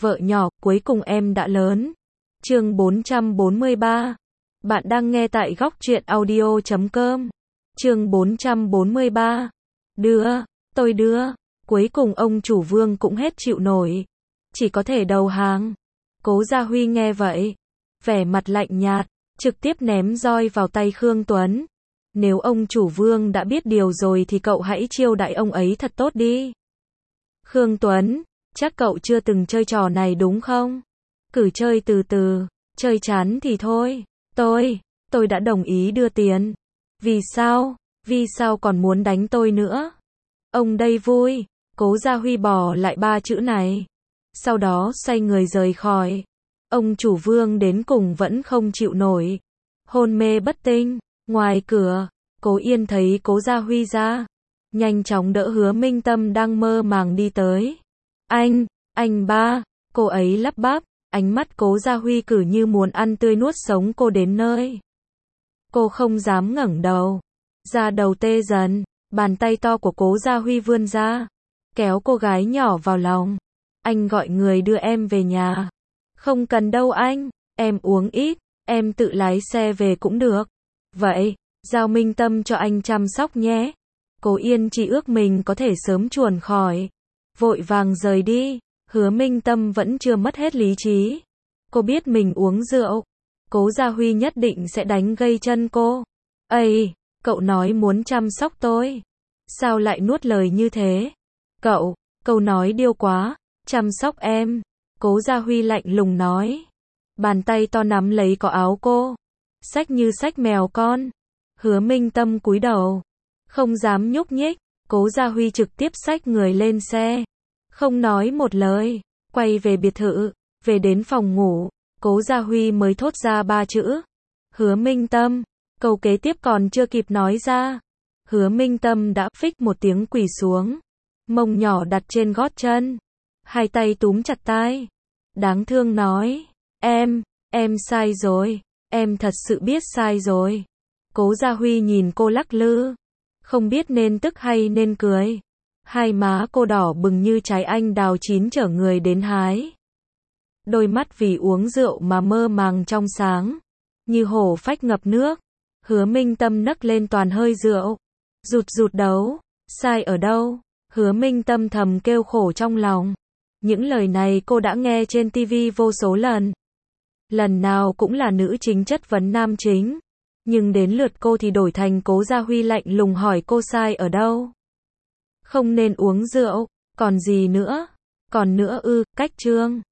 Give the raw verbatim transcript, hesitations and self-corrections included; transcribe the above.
vợ nhỏ, cuối cùng em đã lớn. Chương bốn trăm bốn mươi ba. Bạn đang nghe tại góc truyện audio chấm com. Chương bốn trăm bốn mươi ba. Đưa, tôi đưa. Cuối cùng ông chủ Vương cũng hết chịu nổi, chỉ có thể đầu hàng. Cố Gia Huy nghe vậy, vẻ mặt lạnh nhạt, trực tiếp ném roi vào tay Khương Tuấn. Nếu ông chủ Vương đã biết điều rồi thì cậu hãy chiêu đãi ông ấy thật tốt đi. Khương Tuấn, chắc cậu chưa từng chơi trò này đúng không? Cứ chơi từ từ, chơi chán thì thôi. Tôi, tôi đã đồng ý đưa tiền. Vì sao? Vì sao còn muốn đánh tôi nữa? Ông đây vui. Cố Gia Huy bỏ lại ba chữ này, sau đó xoay người rời khỏi. Ông chủ Vương đến cùng vẫn không chịu nổi, hôn mê bất tỉnh. Ngoài cửa, Cố Yên thấy Cố Gia Huy ra, nhanh chóng đỡ Hứa Minh Tâm đang mơ màng đi tới. Anh, anh ba, cô ấy lắp bắp, ánh mắt Cố Gia Huy cử như muốn ăn tươi nuốt sống cô đến nơi. Cô không dám ngẩng đầu, da đầu tê dần, bàn tay to của Cố Gia Huy vươn ra, kéo cô gái nhỏ vào lòng. Anh gọi người đưa em về nhà. Không cần đâu anh, em uống ít, em tự lái xe về cũng được. Vậy, giao Minh Tâm cho anh chăm sóc nhé. Cố Yên chỉ ước mình có thể sớm chuồn khỏi, vội vàng rời đi. Hứa Minh Tâm vẫn chưa mất hết lý trí. Cô biết mình uống rượu, Cố Gia Huy nhất định sẽ đánh gây chân cô. Ây, cậu nói muốn chăm sóc tôi, sao lại nuốt lời như thế? Cậu, câu nói điêu quá, chăm sóc em. Cố Gia Huy lạnh lùng nói. Bàn tay to nắm lấy cổ áo cô, xách như xách mèo con. Hứa Minh Tâm cúi đầu, không dám nhúc nhích. Cố Gia Huy trực tiếp xách người lên xe, không nói một lời, quay về biệt thự. Về đến phòng ngủ, Cố Gia Huy mới thốt ra ba chữ: Hứa Minh Tâm. Câu kế tiếp còn chưa kịp nói ra, Hứa Minh Tâm đã phích một tiếng quỳ xuống, mông nhỏ đặt trên gót chân, hai tay túm chặt tai, đáng thương nói: Em, em sai rồi, em thật sự biết sai rồi. Cố Gia Huy nhìn cô lắc lư, không biết nên tức hay nên cười. Hai má cô đỏ bừng như trái anh đào chín chở người đến hái. Đôi mắt vì uống rượu mà mơ màng trong sáng, như hổ phách ngập nước. Hứa Minh Tâm nấc lên toàn hơi rượu, rụt rụt đầu. Sai ở đâu? Hứa Minh Tâm thầm kêu khổ trong lòng. Những lời này cô đã nghe trên tivi vô số lần. Lần nào cũng là nữ chính chất vấn nam chính. Nhưng đến lượt cô thì đổi thành Cố Gia Huy lạnh lùng hỏi cô sai ở đâu. Không nên uống rượu, còn gì nữa? Còn nữa ư, cách trương.